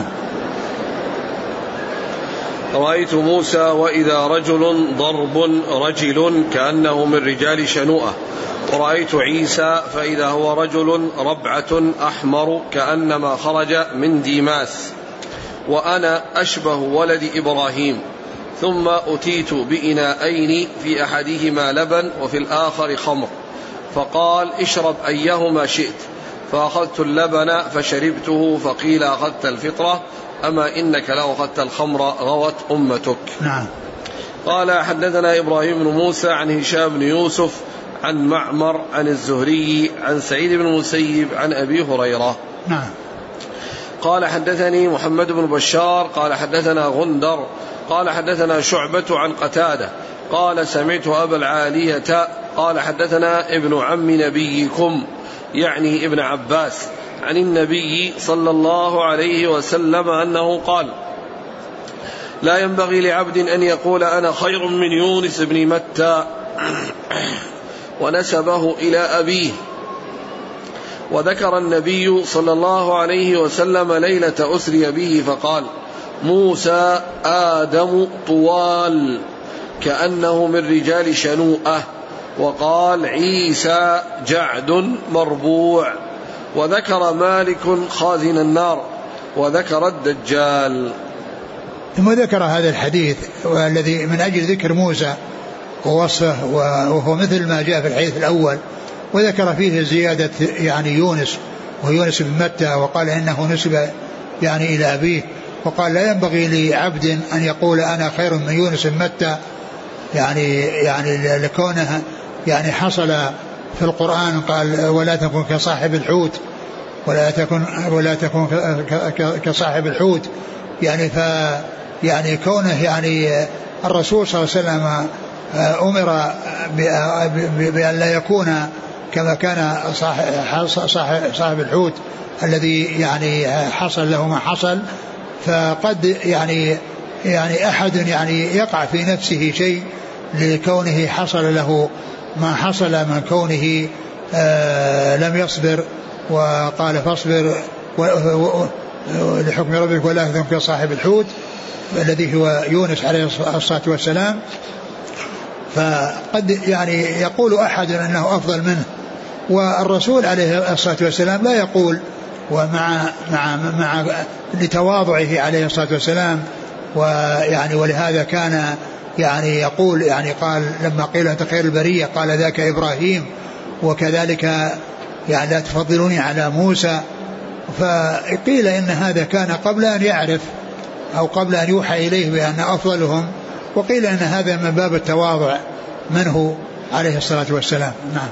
رأيت موسى وإذا رجل ضرب رجل كأنه من رجال شنوءة، ورأيت عيسى فإذا هو رجل ربعة أحمر كأنما خرج من ديماس، وأنا أشبه ولد إبراهيم. ثم أتيت بإناءين في أحدهما لبن وفي الآخر خمر، فقال اشرب أيهما شئت، فأخذت اللبن فشربته، فقيل أخذت الفطرة، أما إنك لو أخذت الخمر غوت أمتك. نعم. قال حدثنا إبراهيم بن موسى عن هشام بن يوسف عن معمر عن الزهري عن سعيد بن المسيب عن أبي هريرة. نعم. قال حدثني محمد بن بشار قال حدثنا غندر قال حدثنا شعبة عن قتادة قال سمعت أبا العالية قال حدثنا ابن عم نبيكم يعني ابن عباس عن النبي صلى الله عليه وسلم أنه قال لا ينبغي لعبد أن يقول أنا خير من يونس بن متى ونسبه إلى أبيه. وذكر النبي صلى الله عليه وسلم ليلة أسري به فقال موسى آدم طوال كأنه من رجال شنوءة، وقال عيسى جعد مربوع، وذكر مالك خازن النار، وذكر الدجال. ثم ذكر هذا الحديث والذي من أجل ذكر موسى ووصفه، وهو مثل ما جاء في الحديث الأول، وذكر فيه زيادة يعني يونس ويونس بن متى، وقال إنه نسب يعني إلى أبيه، وقال لا ينبغي لعبد أن يقول أنا خير من يونس بن متى، يعني لكونه يعني حصل في القرآن قال ولا تكن كصاحب الحوت ولا تكن كصاحب الحوت، يعني كونه يعني الرسول صلى الله عليه وسلم أمر بأن لا يكون كما كان صاحب الحوت الذي يعني حصل له ما حصل، فقد يعني أحد يعني يقع في نفسه شيء لكونه حصل له ما حصل من كونه لم يصبر، وقال فاصبر لحكم ربك ولا تكن كصاحب الحوت الذي هو يونس عليه الصلاة والسلام. فقد يعني يقول أحد أنه أفضل منه، والرسول عليه الصلاة والسلام لا يقول، مع لتواضعه عليه الصلاة والسلام، ويعني ولهذا كان يعني يقول، يعني قال لما قيل أنت خير البرية قال ذاك إبراهيم، وكذلك يعني لا تفضلوني على موسى. فقيل إن هذا كان قبل أن يعرف أو قبل أن يوحى إليه بأن أفضلهم، وقيل أن هذا من باب التواضع منه عليه الصلاة والسلام. نعم.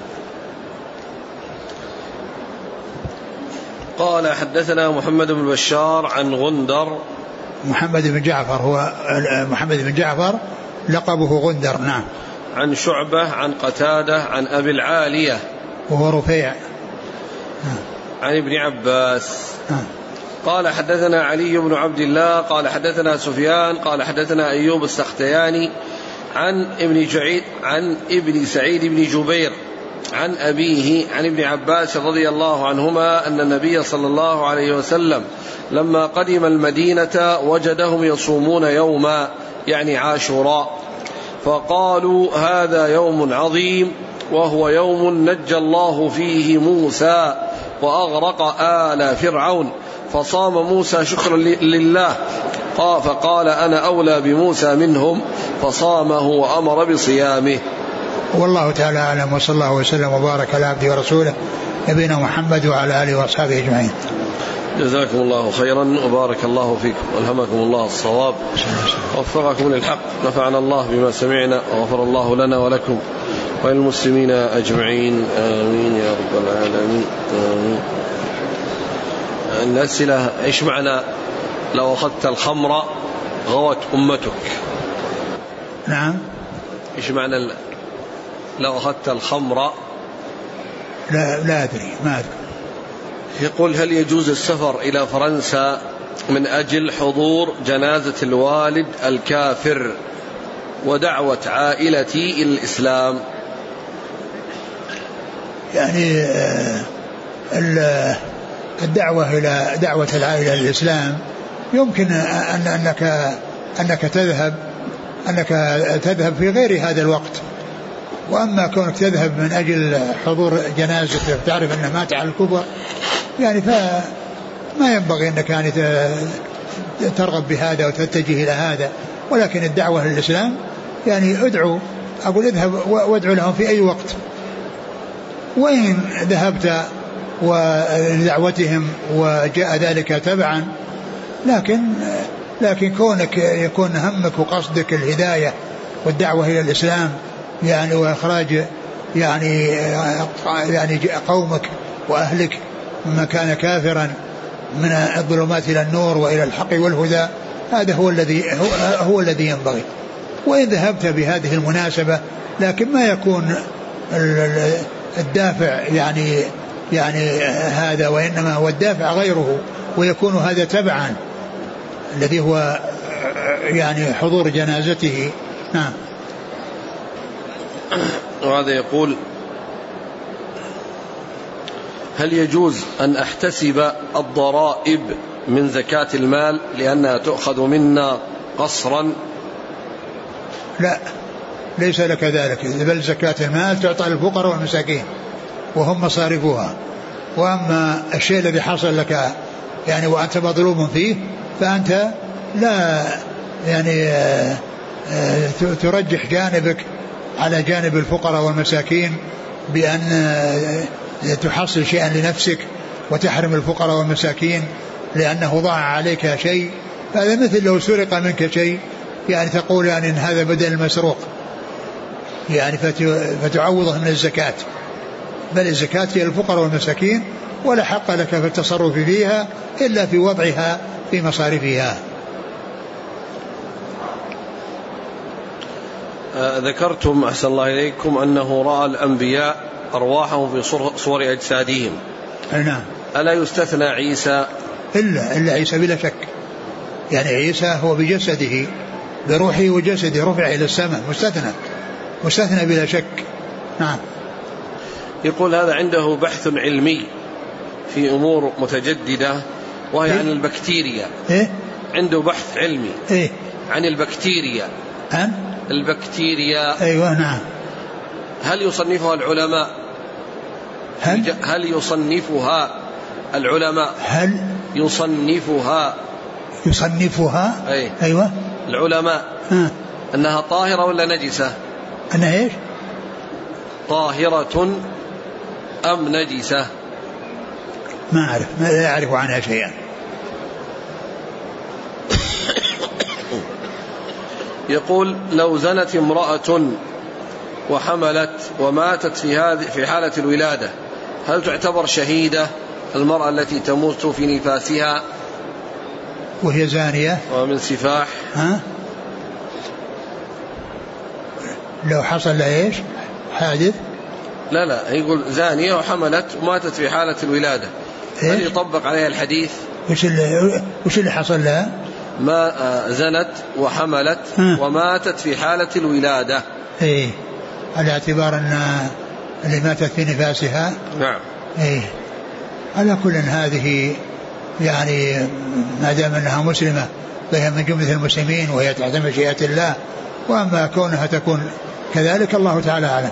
قال حدثنا محمد بن بشار عن غندر. محمد بن جعفر هو محمد بن جعفر لقبه غندر. نعم. عن شعبة عن قتادة عن أبي العالية وهو رفيع. عن ابن عباس. قال حدثنا علي بن عبد الله قال حدثنا سفيان قال حدثنا أيوب السختياني عن ابن سعيد بن جبير عن أبيه عن ابن عباس رضي الله عنهما أن النبي صلى الله عليه وسلم لما قدم المدينة وجدهم يصومون يوما يعني عاشوراء، فقالوا هذا يوم عظيم وهو يوم نجى الله فيه موسى وأغرق آل فرعون، فصام موسى شكرا لله، فقال أنا أولى بموسى منهم، فصامه وأمر بصيامه. والله تعالى أعلم، وصلى الله وسلم وبارك على عبده ورسوله نبينا محمد وعلى آله وأصحابه أجمعين. جزاكم الله خيرا وبارك الله فيكم والهمكم الله الصواب ووفقكم للحق، نفعنا الله بما سمعنا وغفر الله لنا ولكم وللمسلمين أجمعين، آمين يا رب العالمين، آمين. الأسئلة: إيش معنى لو أخذت الخمر غوت أمتك؟ نعم. إيش معنى لو أخذت الخمر؟ لا أدري، ما أدري. يقول: هل يجوز السفر إلى فرنسا من أجل حضور جنازة الوالد الكافر ودعوة عائلتي إلى الإسلام؟ يعني الدعوة إلى دعوة العائلة للإسلام يمكن أنك تذهب في غير هذا الوقت، وأما كونك تذهب من أجل حضور جنازة تعرف أنه مات على الكبر يعني فما ينبغي أنك يعني ترغب بهذا وتتجه إلى هذا، ولكن الدعوة للإسلام يعني اذهب وادعو لهم في أي وقت، وإن ذهبت ولدعوتهم وجاء ذلك تبعا، لكن كونك يكون همك وقصدك الهداية والدعوة إلى الإسلام يعني وإخراج يعني قومك وأهلك مما كان كافرا من الظلمات إلى النور وإلى الحق والهدى، هذا هو الذي ينبغي. وإن ذهبت بهذه المناسبة لكن ما يكون الدافع يعني هذا، وإنما هو الدافع غيره، ويكون هذا تبعا الذي هو يعني حضور جنازته. نعم. وهذا يقول: هل يجوز أن أحتسب الضرائب من زكاة المال لأنها تؤخذ منا قصرا؟ لا، ليس لك ذلك، بل زكاة المال تعطى للفقراء والمساكين وهم مصارفها، وأما الشيء الذي حصل لك يعني وأنت مظلوم فيه فأنت لا يعني ترجح جانبك على جانب الفقراء والمساكين بأن تحصل شيئا لنفسك وتحرم الفقراء والمساكين لأنه ضاع عليك شيء. هذا مثل لو سرق منك شيء يعني تقول يعني إن هذا بدل المسروق يعني فتعوضه من الزكاة، بل الزكاة هي الفقراء والمساكين، ولا حق لك في التصرف فيها إلا في وضعها في مصارفها. ذكرتم أحسن الله إليكم أنه رأى الأنبياء أرواحهم في صور أجسادهم. نعم. ألا يستثنى عيسى؟ إلا عيسى بلا شك، يعني عيسى هو بجسده بروحه وجسده رفع إلى السماء، مستثنى بلا شك. نعم. يقول: هذا عنده بحث علمي في أمور متجددة وهي عن البكتيريا. عنده بحث علمي عن البكتيريا. عن البكتيريا. أيوة نعم. هل يصنفها العلماء؟ هل يصنفها العلماء؟ هل يصنفها أيوة العلماء أنها طاهرة ولا نجسة؟ أنها إيش؟ طاهرة أم نجسة؟ ما أعرف، لا أعرف عنها شيئا. يقول لو زنت امرأة وحملت وماتت في حالة الولادة هل تعتبر شهيدة المرأة التي تموت في نفاسها وهي زانية ومن سفاح؟ لو حصل لها إيش حادث؟ لا يقول زانية وحملت وماتت في حالة الولادة هل يطبق عليها الحديث؟ وش اللي حصل لها؟ ما زنت وحملت وماتت في حالة الولادة. على اعتبار أن اللي ماتت في نفاسها. نعم. على كل هذه يعني ما دام أنها مسلمة فهي من جملة المسلمين وهي تحت مشيئة الله، وأما كونها تكون كذلك الله تعالى أعلم.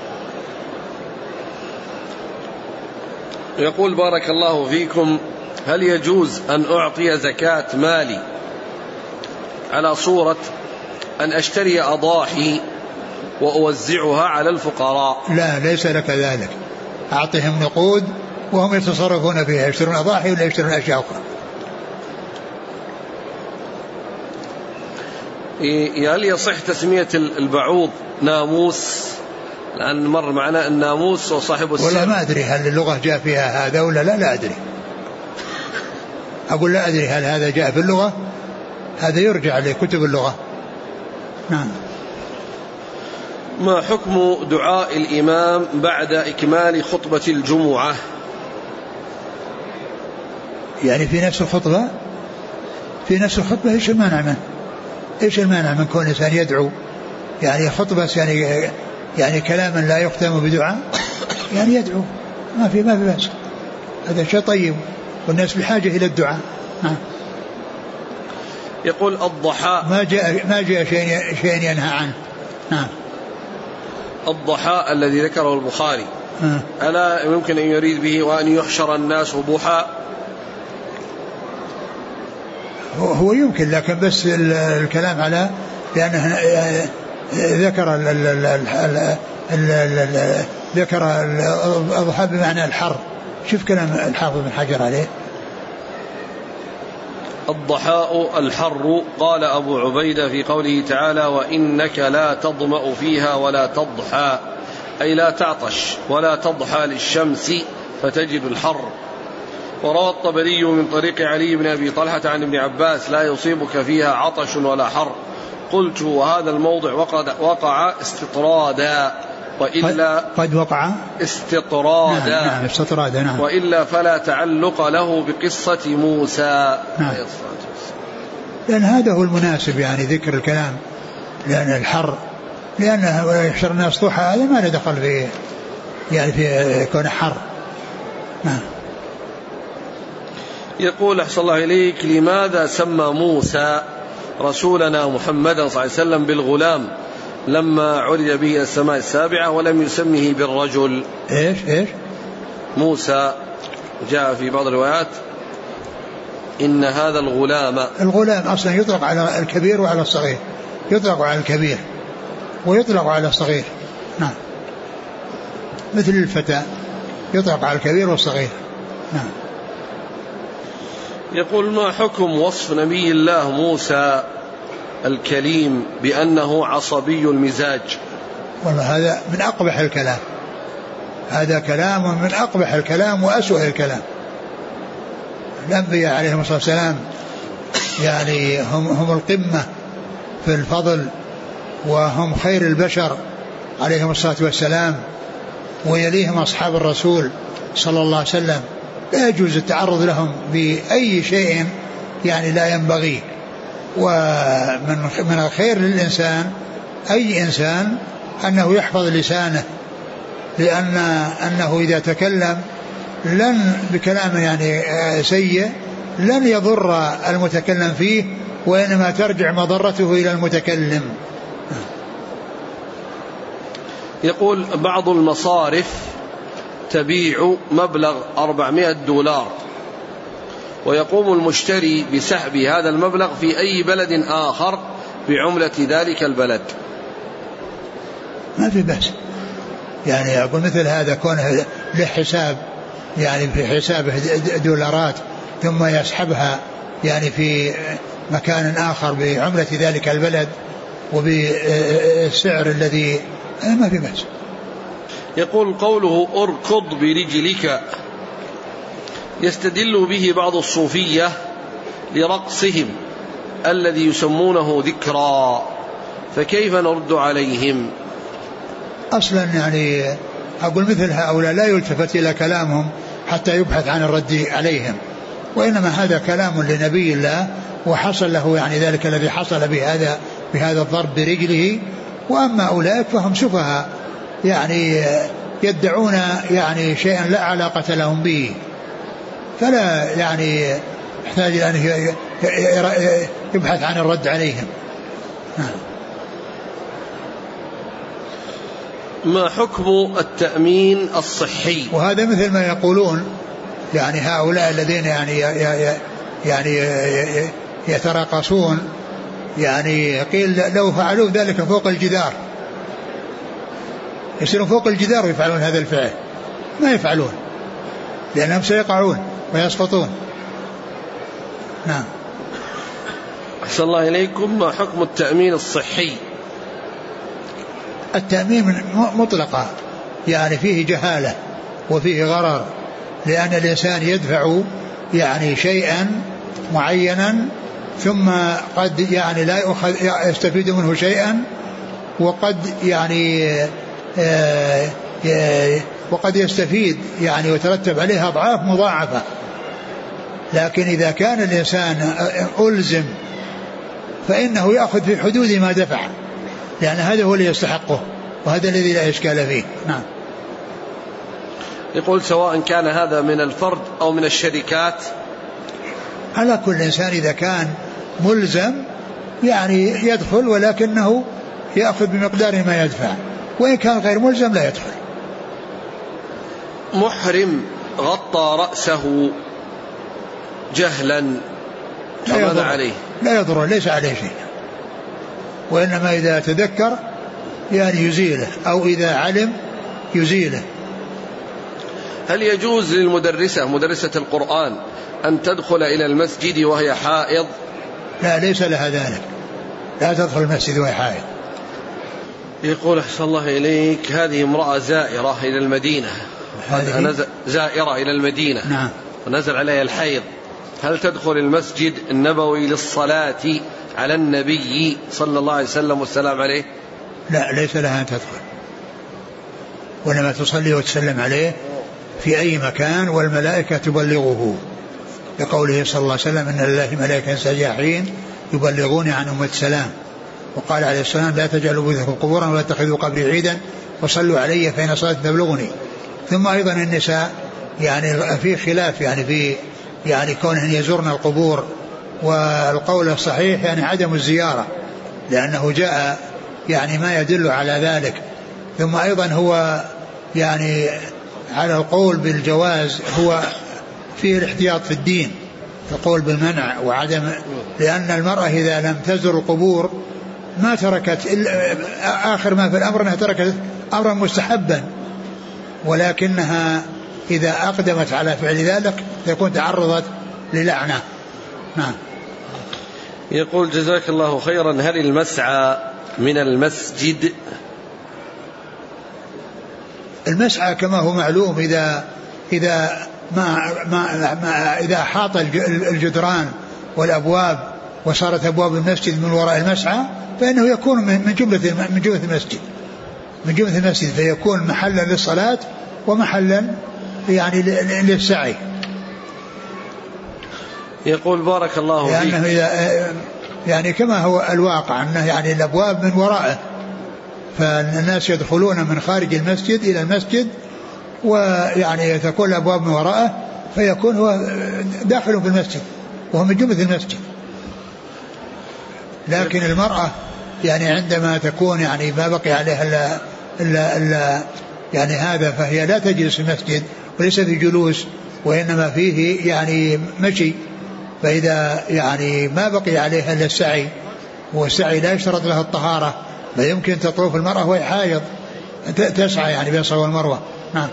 يقول بارك الله فيكم هل يجوز أن أعطي زكاة مالي على صورة أن أشتري أضاحي وأوزعها على الفقراء؟ لا، ليس لك ذلك، أعطهم نقود وهم يتصرفون فيها، يشترون أضاحي ولا يشترون أشياء أخرى. هل يصح تسمية البعوض ناموس؟ لأن مر معنا الناموس وصاحب السر. ولا ما أدري هل اللغة جاء فيها هذا ولا لا أدري. أقول لا أدري هل هذا جاء في اللغة، هذا يرجع لكتب اللغة. نعم. ما حكم دعاء الإمام بعد إكمال خطبة الجمعة؟ يعني في نفس الخطبة؟ في نفس الخطبة إيش المانع منه؟ إيش المانع من كون الإنسان يدعو؟ يعني خطبة يعني كلاما لا يختم بدعاء يعني يدعو، ما في بأس، هذا شيء طيب والناس بحاجة إلى الدعاء. يقول الضحى ما جاء شيء ينهى عنه. نعم. الضحى الذي ذكره البخاري ألا يمكن أن يريد به وأن يحشر الناس ضحى؟ هو يمكن، لكن بس الكلام على لأنه ذكر الضحى بمعنى الحر. شوف كلام الحافظ بن حجر عليه. الضحاء الحر. قال أبو عبيدة في قوله تعالى وإنك لا تظمأ فيها ولا تضحى، أي لا تعطش ولا تضحى للشمس فتجد الحر. وروى الطبري من طريق علي بن أبي طلحة عن ابن عباس لا يصيبك فيها عطش ولا حر. قلت وهذا الموضع وقع استطرادا وإلا قد وقع استطرادا. نعم استطرادا. نعم. وإلا فلا تعلق له بقصة موسى. نعم. لأن هذا هو المناسب يعني ذكر الكلام، لأن الحر لأنه يحشر الناس ضحى هذا ما له دخل في يعني في كون حر. نعم. يقول أحسن الله إليك لماذا سمى موسى رسولنا محمد صلى الله عليه وسلم بالغلام لما عرج به السماء السابعة ولم يسمه بالرجل؟ إيش موسى جاء في بعض الروايات إن هذا الغلام أصلا يطلق على الكبير وعلى الصغير، يطلق على الكبير ويطلق على الصغير. نعم. مثل الفتى يطلق على الكبير والصغير. نعم. يقول ما حكم وصف نبي الله موسى الكليم بأنه عصبي المزاج؟ والله هذا من أقبح الكلام، هذا كلام من أقبح الكلام وأسوأ الكلام. الأنبياء عليهم الصلاة والسلام يعني هم القمة في الفضل وهم خير البشر عليهم الصلاة والسلام، ويليهم أصحاب الرسول صلى الله عليه وسلم. لا يجوز التعرض لهم بأي شيء يعني لا ينبغي. ومن الخير للإنسان أي إنسان أنه يحفظ لسانه، لأنه إذا تكلم لن بكلام يعني سيء لن يضر المتكلم فيه، وإنما ترجع مضرته إلى المتكلم. يقول بعض المصارف تبيع مبلغ $400 ويقوم المشتري بسحب هذا المبلغ في أي بلد آخر بعملة ذلك البلد. ما في بأس، يعني أقول مثل هذا كونه له حساب، يعني في حسابه دولارات ثم يسحبها يعني في مكان آخر بعملة ذلك البلد وبالسعر الذي، ما في بأس. يقول قوله اركض برجلك يستدل به بعض الصوفية لرقصهم الذي يسمونه ذكرى، فكيف نرد عليهم؟ أصلا يعني أقول مثل هؤلاء لا يلتفت إلى كلامهم حتى يبحث عن الرد عليهم، وإنما هذا كلام لنبي الله وحصل له يعني ذلك الذي حصل بهذا الضرب برجله. وأما أولئك فهم سفهاء، يعني يدعون يعني شيئا لا علاقة لهم به، فلا يعني يحتاج أن يبحث عن الرد عليهم. ما حكم التأمين الصحي؟ وهذا مثل ما يقولون يعني هؤلاء الذين يعني يتراقصون، يعني قيل لو فعلوا ذلك فوق الجدار، يصيرون فوق الجدار ويفعلون هذا الفعل، ما يفعلون لأنهم سيقعون ويسقطون. نعم. أحسن الله إليكم. ما حكم التأمين الصحي؟ التأمين مطلقة يعني فيه جهالة وفيه غرر، لأن الإنسان يدفع يعني شيئا معينا ثم قد يعني لا يستفيد منه شيئا، وقد يعني وقد يستفيد يعني وترتب عليها أضعاف مضاعفة. لكن إذا كان الإنسان ألزم فإنه يأخذ في حدود ما دفع، لأن هذا هو اللي يستحقه، وهذا الذي لا إشكال فيه. نعم. يقول سواء كان هذا من الفرد أو من الشركات، على كل إنسان إذا كان ملزم يعني يدخل، ولكنه يأخذ بمقدار ما يدفع، وإن كان غير ملزم لا يدخل. محرم غطى رأسه جهلا فماذا عليه؟ لا يضر، ليس عليه شيء، وإنما إذا تذكر يعني يزيله، أو إذا علم يزيله. هل يجوز للمدرسة مدرسة القرآن أن تدخل إلى المسجد وهي حائض؟ لا، ليس لها ذلك، لا تدخل المسجد وهي حائض. يقول أحسن الله إليك هذه امرأة زائرة إلى المدينة، زائرة إلى المدينة. نعم. ونزل عليها الحيض، هل تدخل المسجد النبوي للصلاة على النبي صلى الله عليه وسلم والسلام عليه؟ لا، ليس لها أن تدخل، وإنما تصلي وتسلم عليه في أي مكان، والملائكة تبلغه، لقوله صلى الله عليه وسلم إن لله ملائكة سياحين يبلغون عن أمة السلام. وقال عليه السلام لا تجعلوا بيوتكم قبورا ولا تتخذوا قبري عيدا وصلوا علي فإن صلاتي تبلغني. ثم أيضا النساء يعني في خلاف يعني في يعني كونهن يزورن القبور، والقول الصحيح يعني عدم الزيارة، لأنه جاء يعني ما يدل على ذلك. ثم أيضا هو يعني على القول بالجواز هو فيه الاحتياط في الدين، القول بالمنع وعدم، لأن المرأة إذا لم تزر القبور ما تركت آخر ما في الأمر أنها تركت أمرا مستحبا، ولكنها إذا أقدمت على فعل ذلك تكون تعرضت للعنة. نعم. يقول جزاك الله خيرا هل المسعى من المسجد؟ المسعى كما هو معلوم إذا إذا حاط الجدران والأبواب وصارت أبواب المسجد من وراء المسعى فإنه يكون من جملة المسجد، فيكون محلا للصلاة ومحلا يعني للسعي. يقول بارك الله فيك لأنه يعني كما هو الواقع أنه يعني الأبواب من وراءه، فالناس يدخلون من خارج المسجد إلى المسجد، ويعني تكون الأبواب من وراءه فيكون هو داخل في المسجد وهو من جملة المسجد. لكن المرأة يعني عندما تكون يعني ما بقي عليها إلا يعني هذا، فهي لا تجلس في المسجد وليس في جلوس، وإنما فيه يعني مشي. فإذا يعني ما بقي عليها إلا السعي، والسعي لا يشترط له الطهارة، لا يمكن تطوف المرأة وهي حائض تسعى يعني بين الصفا والمروة. نعم.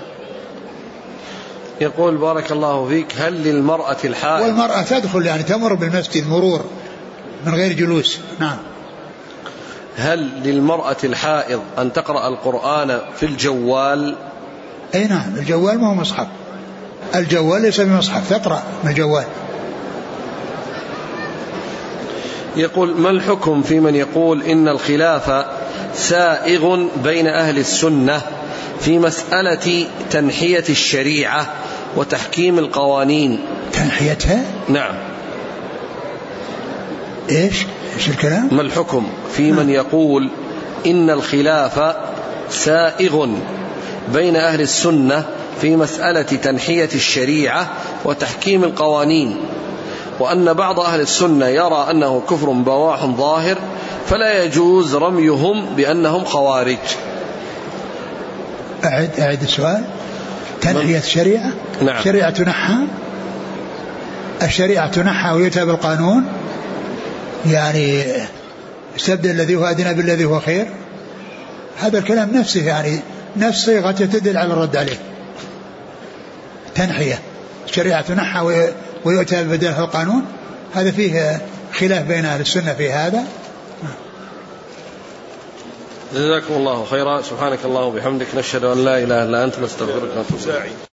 يقول بارك الله فيك، هل للمرأة الحائض، والمرأة تدخل يعني تمر بالمسجد مرور من غير جلوس. نعم. هل للمرأة الحائض أن تقرأ القرآن في الجوال؟ أي نعم، الجوال ما هو مصحف، الجوال ليس بمصحف، تقرأ من الجوال. يقول ما الحكم في من يقول إن الخلاف سائغ بين أهل السنة في مسألة تنحية الشريعة وتحكيم القوانين؟ تنحيتها؟ نعم. إيش الكلام؟ ما الحكم في من يقول إن الخلاف سائغ بين أهل السنة في مسألة تنحية الشريعة وتحكيم القوانين، وأن بعض أهل السنة يرى أنه كفر بواح ظاهر فلا يجوز رميهم بأنهم خوارج؟ أعد السؤال. تنحية الشريعة؟ نعم. شريعة تنحى، الشريعة تنحى ويؤتى بالقانون، يعني استبدل الذي هو أدنى بالذي هو خير. هذا الكلام نفسه يعني نفس صيغة تدل على الرد عليه. تنحية الشريعة تنحى ويؤتى بدلها القانون، هذا فيه خلاف بين أهل السنة في هذا. جزاكم الله خيرا. سبحانك اللهم وبحمدك، نشهد أن لا إله إلا أنت، نستغفرك ونتوب إليك.